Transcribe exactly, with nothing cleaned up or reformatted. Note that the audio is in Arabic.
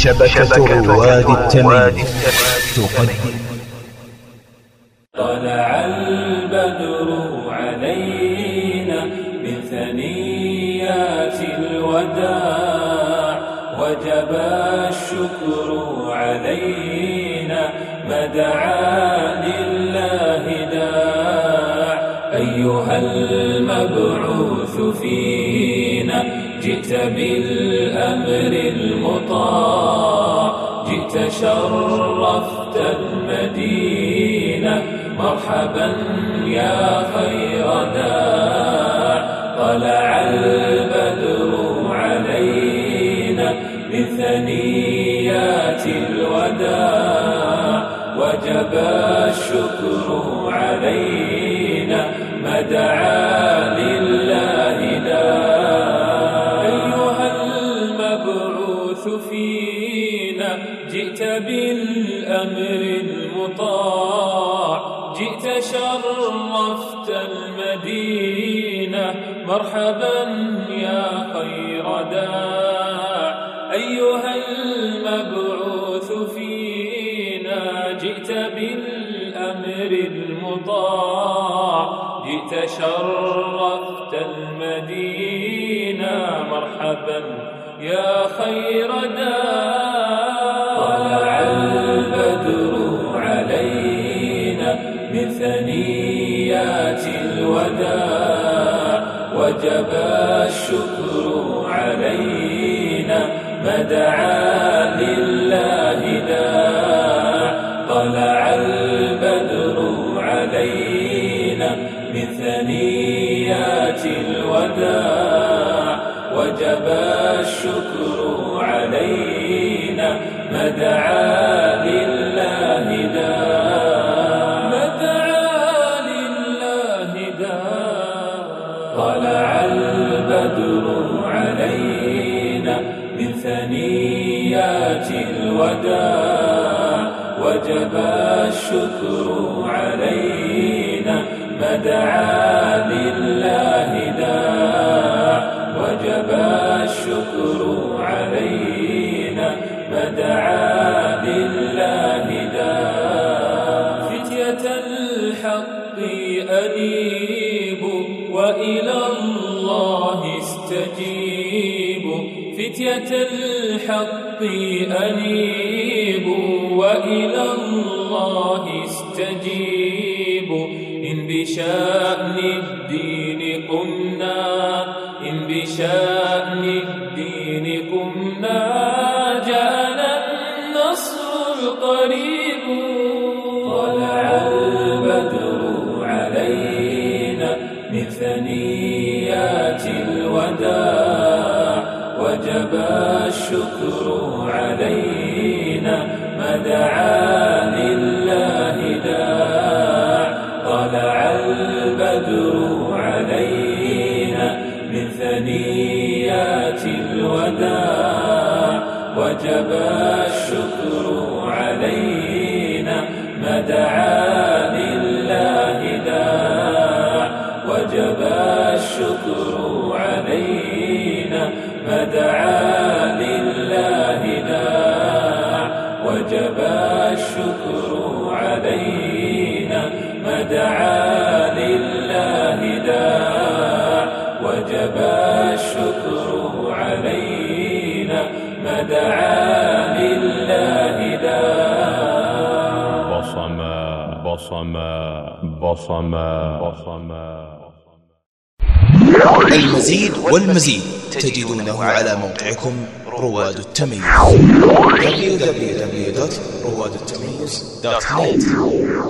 شبكة رواد التمييز تقدم. طلع البدر علينا من ثنيات الوداع وجب الشكر علينا ما دعا لله داع. أيها المبعوث فينا جئت بالأمر المطاع جئت شرفت المدينة مرحبا يا خير داع. طلع البدر علينا من ثنيات الوداع وجب الشكر علينا ما دعا لله داع. أيها المبعوث فينا جئت بالأمر المطاع جئت شرفت المدينة مرحبا يا خير داع. أيها المبعوث فينا جئت بالأمر المطاع جئت شرفت المدينة مرحبا يا خير داع. طلع البدر علينا من ثنيات الوداع وجب الشكر علينا ما دعا لله داع. طلع البدر علينا من ثنيات الوداع وجب الشكر علينا ما دعا لله داع. ما دعا لله داع. طلع البدر علينا من ثنيات الوداع وجب الشكر علينا ما دعا لله داع. وجب الشكر علينا ما دعا لله داع. فتية الحق أنيبوا وإلى الله استجيبوا. فتية الحق أنيبوا وإلى الله استجيبوا. إن بشأن الدين قمنا إن بشأن الدين قمنا جاءنا النصر القريب. طلع البدر علينا من ثنيات الوداع وجب الشكر علينا ما دعا لله داع. طلع البدر علينا من ثنيات الوداع وجب الشكر علينا ما دعا لله داع. وجب الشكر علينا ما دعا لله داع. وجب الشكر علينا ما دعا لله داع. وجب الشكر علينا ما دعا لله داع. بصما بصما بصما بصما. المزيد والمزيد تجدونه على موقعكم رواد التميز دبليو دبليو دبليو دوت رواد التميز دوت نت.